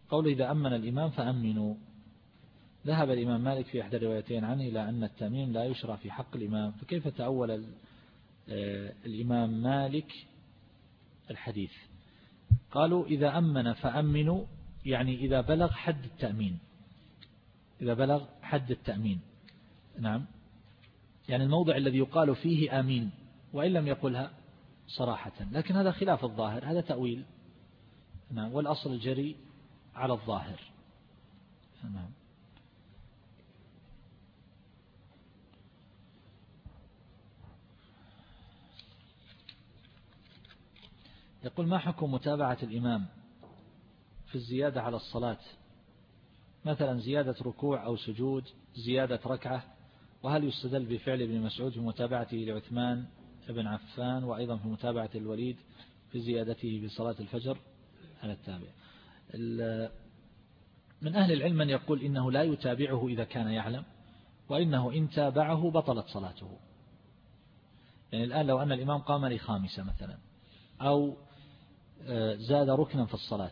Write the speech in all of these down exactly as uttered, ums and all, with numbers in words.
قول إذا أمن الإمام فأمنوا. ذهب الإمام مالك في إحدى الروايتين عنه إلى أن التأمين لا يشرع في حق الإمام، فكيف تأول الإمام مالك الحديث؟ قالوا إذا أمن فأمنوا يعني إذا بلغ حد التأمين، إذا بلغ حد التأمين. نعم، يعني الموضع الذي يقال فيه آمين وإن لم يقلها صراحة، لكن هذا خلاف الظاهر، هذا تأويل. نعم، والأصل الجري على الظاهر. نعم. يقول ما حكم متابعة الإمام في الزيادة على الصلاة، مثلا زيادة ركوع أو سجود، زيادة ركعة، وهل يستدل بفعل ابن مسعود في متابعته لعثمان بن عفان، وأيضا في متابعة الوليد في زيادته في صلاة الفجر على التابع؟ من أهل العلم من يقول إنه لا يتابعه إذا كان يعلم، وإنه إن تابعه بطلت صلاته. يعني الآن لو أن الإمام قام لخامسة مثلا أو زاد ركنا في الصلاة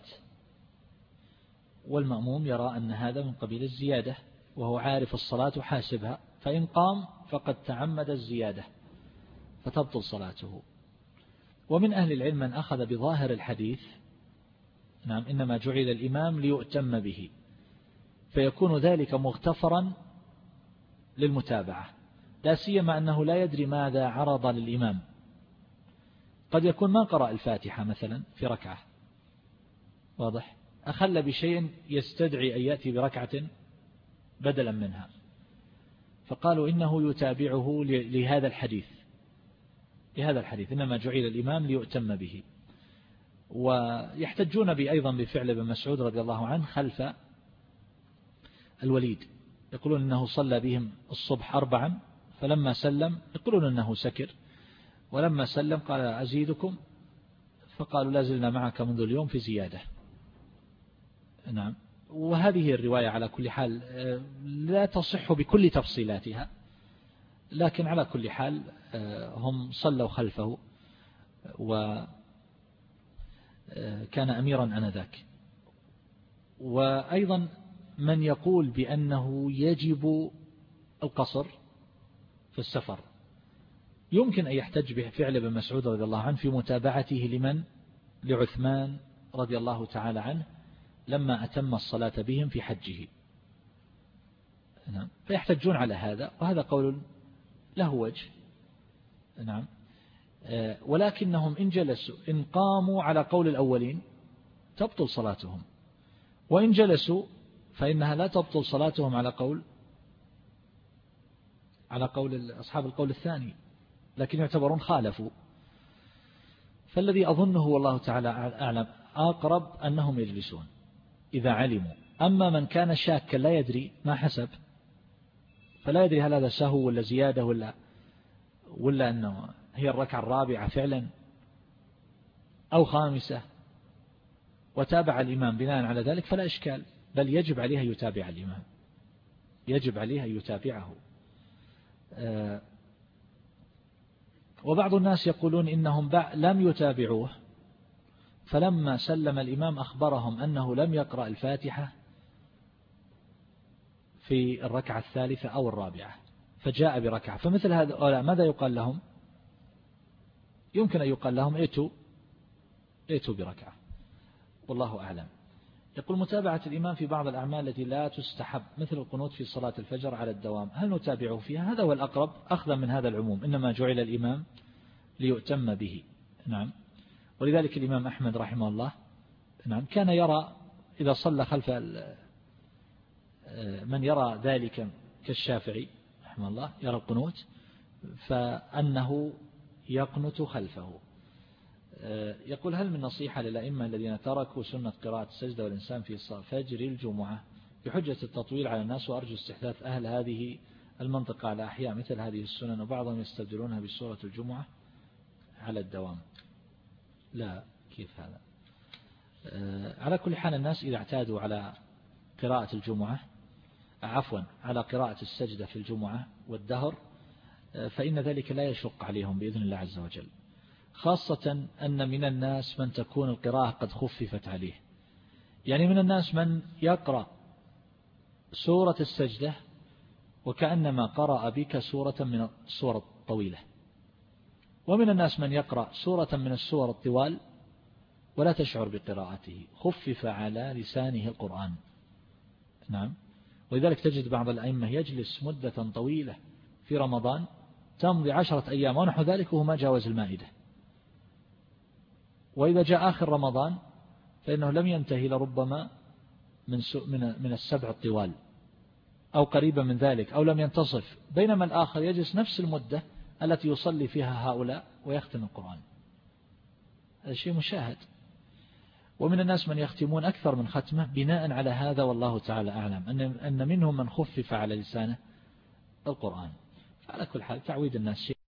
والمأموم يرى أن هذا من قبيل الزيادة وهو عارف الصلاة وحاسبها، فإن قام فقد تعمد الزيادة فتبطل صلاته. ومن أهل العلم من أخذ بظاهر الحديث، نعم، إنما جعل الإمام ليؤتم به، فيكون ذلك مغتفرا للمتابعة، لا سيما أنه لا يدري ماذا عرض للإمام. قد يكون ما قرأ الفاتحة مثلا في ركعة، واضح، أخل بشيء يستدعي أن يأتي بركعة بدلا منها، فقالوا إنه يتابعه لهذا الحديث، لهذا الحديث إنما جعل الإمام ليؤتم به. ويحتجون بأيضا بفعل ابن مسعود رضي الله عنه خلف الوليد، يقولون إنه صلى بهم الصبح أربعا فلما سلم يقولون أنه سكر، ولما سلم قال أزيدكم، فقالوا لا زلنا معك منذ اليوم في زيادة. نعم، وهذه الرواية على كل حال لا تصح بكل تفصيلاتها، لكن على كل حال هم صلوا خلفه وكان أميرا آنذاك. وأيضا من يقول بأنه يجب القصر في السفر يمكن أن يحتج بفعل ابن مسعود رضي الله عنه في متابعته لمن؟ لعثمان رضي الله تعالى عنه لما أتم الصلاة بهم في حجه. نعم، فيحتجون على هذا، وهذا قول له وجه. نعم، ولكنهم إن جلسوا إن قاموا على قول الأولين تبطل صلاتهم، وإن جلسوا فإنها لا تبطل صلاتهم على قول على قول أصحاب القول الثاني، لكن يعتبرون خالفوا. فالذي أظنه والله تعالى أعلم أقرب أنهم يجلسون إذا علموا. أما من كان شاكا لا يدري ما حسب، فلا يدري هل هذا سهو ولا زيادة ولا ولا أنه هي الركعة الرابعة فعلا أو خامسة، وتابع الإمام بناء على ذلك فلا إشكال، بل يجب عليه أن يتابع الإمام، يجب عليه أن يتابعه. وبعض الناس يقولون إنهم لم يتابعوه، فلما سلم الإمام أخبرهم أنه لم يقرأ الفاتحة في الركعة الثالثة أو الرابعة فجاء بركعة، فمثل هذا ماذا يقال لهم؟ يمكن أن يقال لهم ائتوا ائتوا بركعة، والله أعلم. يقول متابعة الإمام في بعض الأعمال التي لا تستحب مثل القنوت في صلاة الفجر على الدوام، هل نتابعه فيها؟ هذا هو الأقرب أخذا من هذا العموم، إنما جعل الإمام ليؤتم به. نعم، ولذلك الإمام أحمد رحمه الله نعم كان يرى إذا صلى خلف من يرى ذلك كالشافعي رحمه الله يرى القنوت فأنه يقنت خلفه. يقول هل من نصيحة للأئمة الذين تركوا سنة قراءة السجدة والإنسان في فجر الجمعة بحجة التطويل على الناس، وأرجو استحداث أهل هذه المنطقة على أحياء مثل هذه السنن، وبعضهم يستبدلونها بسورة الجمعة على الدوام؟ لا، كيف هذا؟ على كل حال الناس إذا اعتادوا على قراءة الجمعة عفوا على قراءة السجدة في الجمعة والدهر فإن ذلك لا يشق عليهم بإذن الله عز وجل، خاصة أن من الناس من تكون القراءة قد خففت عليه، يعني من الناس من يقرأ سورة السجدة وكأنما قرأ بك سورة من السور الطويلة، ومن الناس من يقرأ سورة من السور الطوال ولا تشعر بقراءته، خفف على لسانه القرآن. نعم. ولذلك تجد بعض الأئمة يجلس مدة طويلة في رمضان تمضي عشرة أيام ونحو ذلك وهو ما جاوز المائدة، وإذا جاء آخر رمضان فإنه لم ينتهي لربما من من السبع الطوال أو قريبا من ذلك، أو لم ينتصف، بينما الآخر يجلس نفس المدة التي يصلي فيها هؤلاء ويختم القرآن. هذا شيء مشاهد. ومن الناس من يختمون أكثر من ختمة بناء على هذا، والله تعالى أعلم، أن أن منهم من خفف على لسانه القرآن. على كل حال تعويد الناس شيء